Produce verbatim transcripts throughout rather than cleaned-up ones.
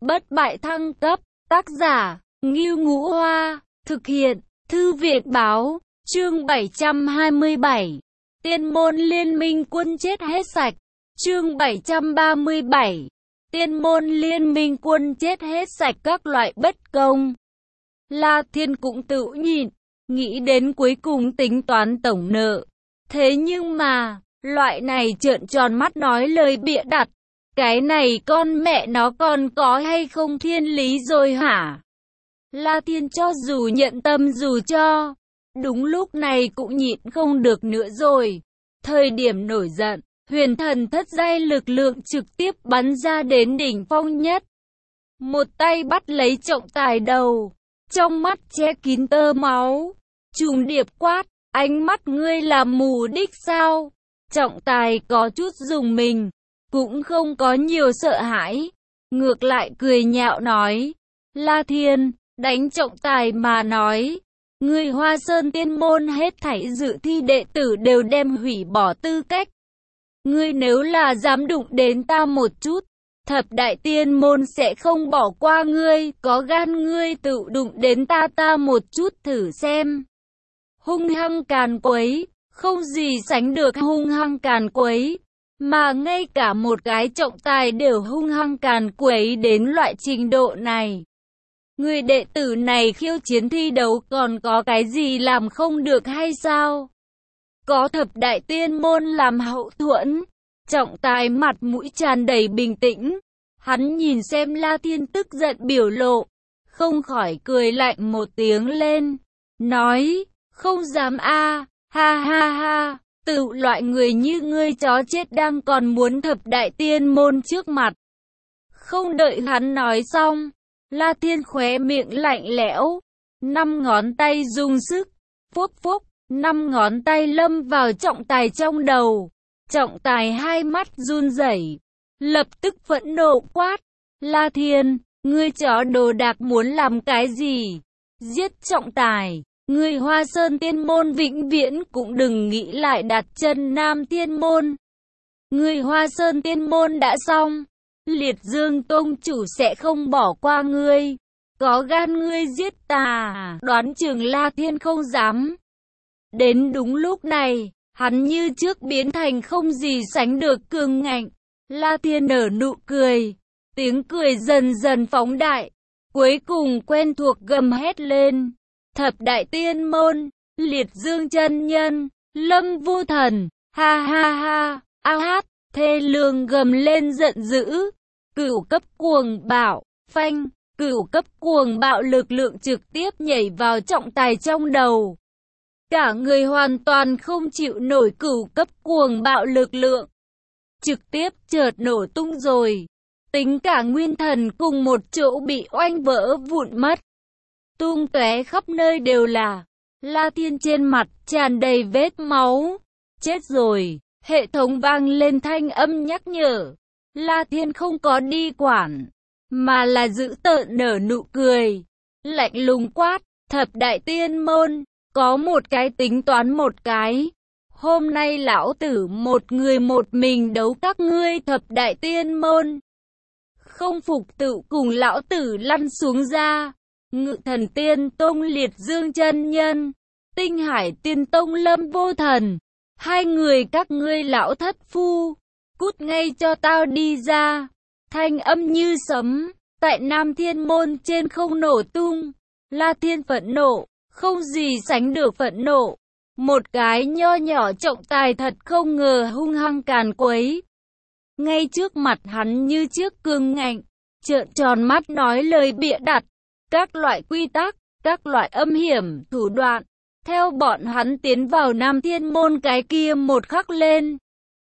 bất bại thăng cấp, tác giả, Ngưu Ngũ Hoa, thực hiện, Thư viện Báo, chương bảy trăm hai mươi bảy, Tiên môn liên minh quân chết hết sạch, chương bảy trăm ba mươi bảy, Tiên môn liên minh quân chết hết sạch các loại bất công. La Thiên cũng tự nhịn, nghĩ đến cuối cùng tính toán tổng nợ. Thế nhưng mà, loại này trợn tròn mắt nói lời bịa đặt, cái này con mẹ nó còn có hay không thiên lý rồi hả? La Thiên cho dù nhận tâm dù cho, đúng lúc này cũng nhịn không được nữa rồi. Thời điểm nổi giận, huyền thần thất giai lực lượng trực tiếp bắn ra đến đỉnh phong nhất. Một tay bắt lấy trọng tài đầu, trong mắt che kín tơ máu, trùng điệp quát, ánh mắt ngươi là mù đích sao? Trọng tài có chút dùng mình, cũng không có nhiều sợ hãi, ngược lại cười nhạo nói, La Thiên, đánh trọng tài mà nói, ngươi Hoa Sơn Tiên môn hết thảy dự thi đệ tử đều đem hủy bỏ tư cách. Ngươi nếu là dám đụng đến ta một chút, thập đại tiên môn sẽ không bỏ qua ngươi, có gan ngươi tự đụng đến ta ta một chút thử xem. Hung hăng càn quấy, không gì sánh được hung hăng càn quấy, mà ngay cả một cái trọng tài đều hung hăng càn quấy đến loại trình độ này. Người đệ tử này khiêu chiến thi đấu còn có cái gì làm không được hay sao? Có thập đại tiên môn làm hậu thuẫn, trọng tài mặt mũi tràn đầy bình tĩnh. Hắn nhìn xem La Thiên tức giận biểu lộ, không khỏi cười lạnh một tiếng lên, nói, không dám a, ha ha ha, tự loại người như ngươi chó chết đang còn muốn thập đại tiên môn trước mặt. Không đợi hắn nói xong, La Thiên khóe miệng lạnh lẽo, năm ngón tay dùng sức, phốc phốc, năm ngón tay lâm vào trọng tài trong đầu. Trọng tài hai mắt run rẩy, lập tức phẫn nộ quát, La Thiên, ngươi chó đồ đạc muốn làm cái gì? Giết trọng tài, ngươi Hoa Sơn Tiên môn vĩnh viễn cũng đừng nghĩ lại đặt chân Nam Tiên môn. Ngươi Hoa Sơn Tiên môn đã xong, Liệt Dương Tông chủ sẽ không bỏ qua ngươi. Có gan ngươi giết ta, đoán chừng La Thiên không dám. Đến đúng lúc này, hắn như trước biến thành không gì sánh được cường ngạnh. La Thiên nở nụ cười, tiếng cười dần dần phóng đại, cuối cùng quen thuộc gầm hét lên. Thập đại tiên môn, Liệt Dương chân nhân, Lâm Vô Thần, ha ha ha, a hát, thê lương gầm lên giận dữ. Cửu cấp cuồng bạo, phanh, cửu cấp cuồng bạo lực lượng trực tiếp nhảy vào trọng tài trong đầu. Cả người hoàn toàn không chịu nổi cửu cấp cuồng bạo lực lượng. Trực tiếp chợt nổ tung rồi. Tính cả nguyên thần cùng một chỗ bị oanh vỡ vụn mất. Tung tóe khắp nơi đều là. La Thiên trên mặt tràn đầy vết máu. Chết rồi. Hệ thống vang lên thanh âm nhắc nhở. La Thiên không có đi quản, mà là giữ tợn nở nụ cười. Lạnh lùng quát, thập đại tiên môn, có một cái tính toán một cái. Hôm nay lão tử một người một mình đấu các ngươi thập đại tiên môn. Không phục tự cùng lão tử lăn xuống ra. Ngự thần tiên tông Liệt Dương chân nhân, Tinh Hải tiên tông Lâm Vô Thần. Hai người các ngươi lão thất phu, cút ngay cho tao đi ra. Thanh âm như sấm, tại Nam Thiên môn trên không nổ tung. La Thiên phẫn nộ, không gì sánh được phẫn nộ. Một cái nho nhỏ trọng tài thật không ngờ hung hăng càn quấy. Ngay trước mặt hắn như chiếc cương ngạnh, trợn tròn mắt nói lời bịa đặt. Các loại quy tắc, các loại âm hiểm, thủ đoạn. Theo bọn hắn tiến vào Nam Thiên môn cái kia một khắc lên.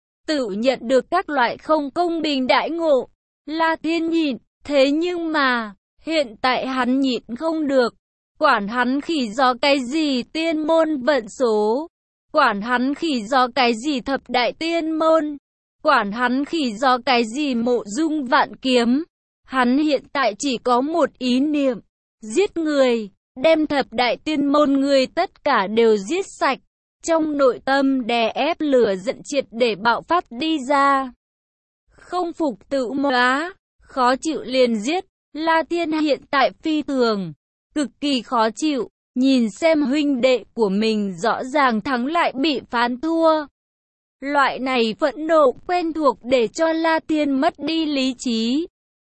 Tự nhận được các loại không công bình đãi ngộ. La Thiên nhịn, thế nhưng mà, hiện tại hắn nhịn không được. Quản hắn khỉ do cái gì tiên môn vận số. Quản hắn khỉ do cái gì thập đại tiên môn. Quản hắn khỉ do cái gì mộ dung vạn kiếm. Hắn hiện tại chỉ có một ý niệm. Giết người, đem thập đại tiên môn người tất cả đều giết sạch. Trong nội tâm đè ép lửa giận triệt để bạo phát đi ra. Không phục tự móa, khó chịu liền giết. La Thiên hiện tại phi thường, cực kỳ khó chịu, nhìn xem huynh đệ của mình rõ ràng thắng lại bị phán thua. Loại này phẫn nộ quen thuộc để cho La Thiên mất đi lý trí.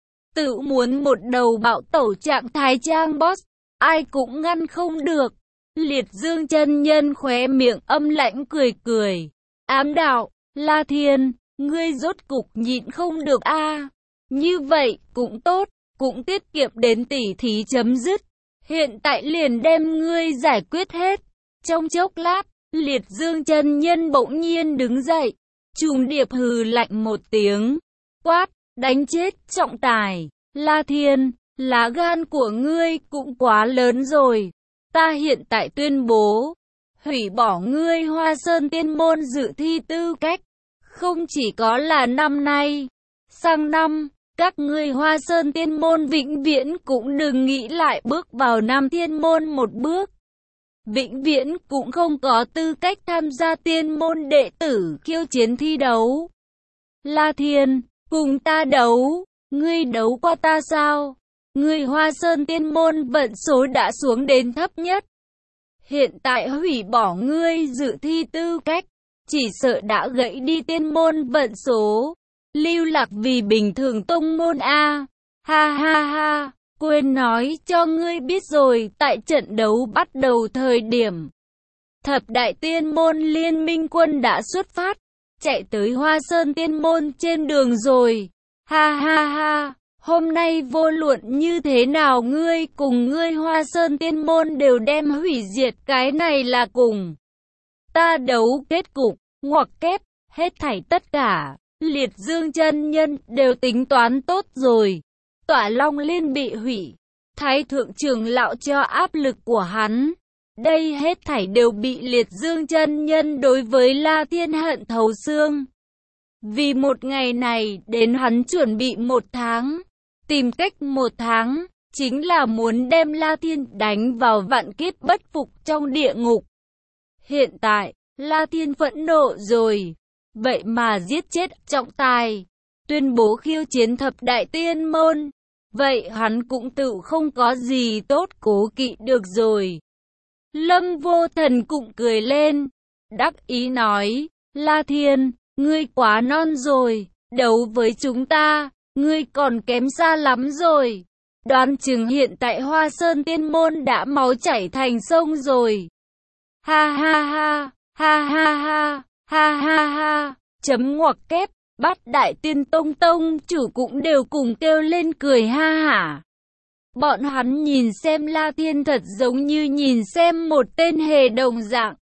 Tự muốn một đầu bạo tẩu trạng thái trang boss, ai cũng ngăn không được. Liệt Dương chân nhân khóe miệng âm lãnh cười cười. Ám đạo, La Thiên, ngươi rốt cục nhịn không được a. À, như vậy cũng tốt, cũng tiết kiệm đến tỉ thí chấm dứt. Hiện tại liền đem ngươi giải quyết hết. Trong chốc lát, Liệt Dương chân nhân bỗng nhiên đứng dậy, trùng điệp hừ lạnh một tiếng, quát, đánh chết trọng tài. La Thiên, lá gan của ngươi cũng quá lớn rồi. Ta hiện tại tuyên bố, hủy bỏ ngươi Hoa Sơn Tiên Môn dự thi tư cách. Không chỉ có là năm nay, sang năm, các ngươi Hoa Sơn Tiên Môn vĩnh viễn cũng đừng nghĩ lại bước vào Nam Thiên Môn một bước. Vĩnh viễn cũng không có tư cách tham gia Tiên Môn đệ tử khiêu chiến thi đấu. La Thiên, cùng ta đấu, ngươi đấu qua ta sao? Ngươi Hoa Sơn Tiên Môn vận số đã xuống đến thấp nhất. Hiện tại hủy bỏ ngươi dự thi tư cách, chỉ sợ đã gãy đi Tiên Môn vận số. Lưu lạc vì bình thường tông môn a. Ha ha ha, quên nói cho ngươi biết rồi, tại trận đấu bắt đầu thời điểm, Thập đại tiên môn liên minh quân đã xuất phát, chạy tới Hoa Sơn Tiên Môn trên đường rồi. Ha ha ha, hôm nay vô luận như thế nào ngươi cùng ngươi Hoa Sơn Tiên Môn đều đem hủy diệt, cái này là cùng ta đấu kết cục, ngoặc kép, hết thảy tất cả. Liệt Dương chân nhân đều tính toán tốt rồi. Tỏa Long Liên bị hủy, Thái thượng trưởng lão cho áp lực của hắn. Đây hết thảy đều bị Liệt Dương chân nhân đối với La Thiên hận thấu xương. Vì một ngày này đến hắn chuẩn bị một tháng, tìm cách một tháng, chính là muốn đem La Thiên đánh vào vạn kiếp bất phục trong địa ngục. Hiện tại, La Thiên phẫn nộ rồi. Vậy mà giết chết trọng tài, tuyên bố khiêu chiến thập đại tiên môn. Vậy hắn cũng tự không có gì tốt cố kỵ được rồi. Lâm Vô Thần cũng cười lên, đắc ý nói, La Thiên, ngươi quá non rồi, đấu với chúng ta, ngươi còn kém xa lắm rồi. Đoán chừng hiện tại Hoa Sơn Tiên Môn đã máu chảy thành sông rồi. Ha ha ha, ha ha ha. Ha ha ha, chấm ngoặc kép, bát đại tiên tông tông chủ cũng đều cùng kêu lên cười ha hả. Bọn hắn nhìn xem La Thiên thật giống như nhìn xem một tên hề đồng dạng.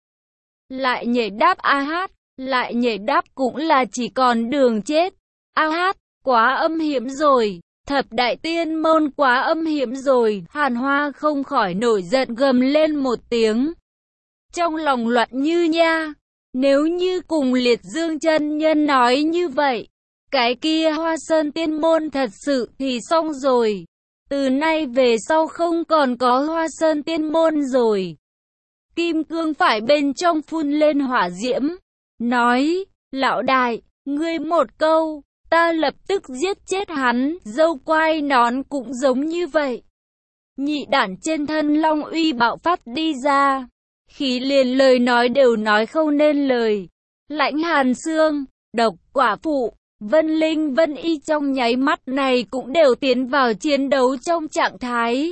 Lại nhảy đáp a hát, lại nhảy đáp cũng là chỉ còn đường chết. A hát, quá âm hiểm rồi, thập đại tiên môn quá âm hiểm rồi. Hàn Hoa không khỏi nổi giận gầm lên một tiếng. Trong lòng loạn như nha. Nếu như cùng Liệt Dương chân nhân nói như vậy, cái kia Hoa Sơn Tiên Môn thật sự thì xong rồi. Từ nay về sau không còn có Hoa Sơn Tiên Môn rồi. Kim Cương phải bên trong phun lên hỏa diễm, nói, lão đại, ngươi một câu, ta lập tức giết chết hắn. Dâu quai nón cũng giống như vậy. Nhị đản trên thân Long uy bạo phát đi ra. Khí liền lời nói đều nói không nên lời. Lãnh Hàn Xương, Độc Quả Phụ, Vân Linh Vân Y trong nháy mắt này cũng đều tiến vào chiến đấu trong trạng thái.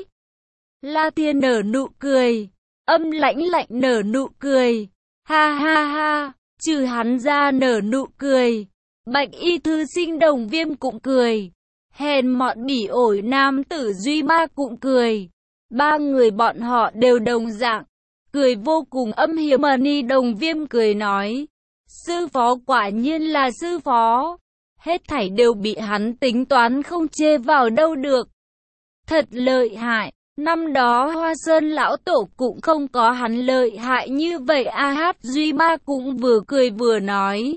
La Thiên nở nụ cười, âm lãnh lạnh nở nụ cười. Ha ha ha, trừ hắn ra nở nụ cười. Bạch Y thư sinh Đồng Viêm cũng cười. Hèn mọn bỉ ổi nam tử Duy Ma cũng cười. Ba người bọn họ đều đồng dạng. Cười vô cùng âm hiểm. Ni Đồng Viêm cười nói, sư phó quả nhiên là sư phó. Hết thảy đều bị hắn tính toán không chê vào đâu được. Thật lợi hại, năm đó Hoa Sơn lão tổ cũng không có hắn lợi hại như vậy. A Hát Duy Ma cũng vừa cười vừa nói,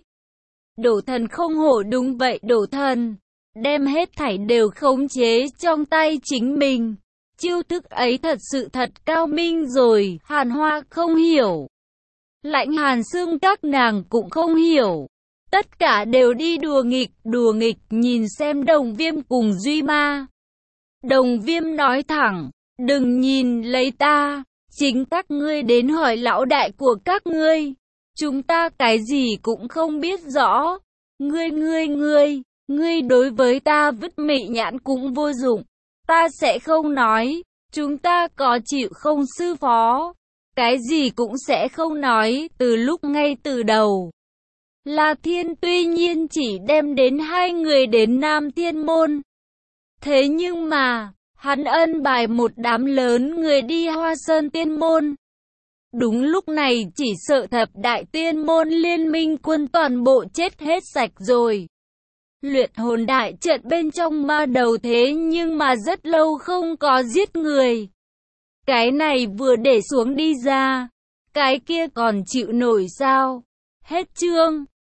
Đổ Thần không hổ, đúng vậy Đổ Thần, đem hết thảy đều khống chế trong tay chính mình. Chiêu thức ấy thật sự thật cao minh rồi. Hàn Hoa không hiểu, Lãnh Hàn Xương các nàng cũng không hiểu. Tất cả đều đi đùa nghịch, đùa nghịch nhìn xem Đồng Viêm cùng Duy Ma. Đồng Viêm nói thẳng, đừng nhìn lấy ta, chính các ngươi đến hỏi lão đại của các ngươi. Chúng ta cái gì cũng không biết rõ. Ngươi ngươi ngươi, ngươi đối với ta vứt mị nhãn cũng vô dụng. Ta sẽ không nói, chúng ta có chịu không sư phó. Cái gì cũng sẽ không nói, từ lúc ngay từ đầu. La Thiên tuy nhiên chỉ đem đến hai người đến Nam Thiên Môn. Thế nhưng mà, hắn ân bài một đám lớn người đi Hoa Sơn Tiên Môn. Đúng lúc này chỉ sợ thập đại tiên môn liên minh quân toàn bộ chết hết sạch rồi. Luyện hồn đại trận bên trong ma đầu thế nhưng mà rất lâu không có giết người. Cái này vừa để xuống đi ra, cái kia còn chịu nổi sao? Hết chương.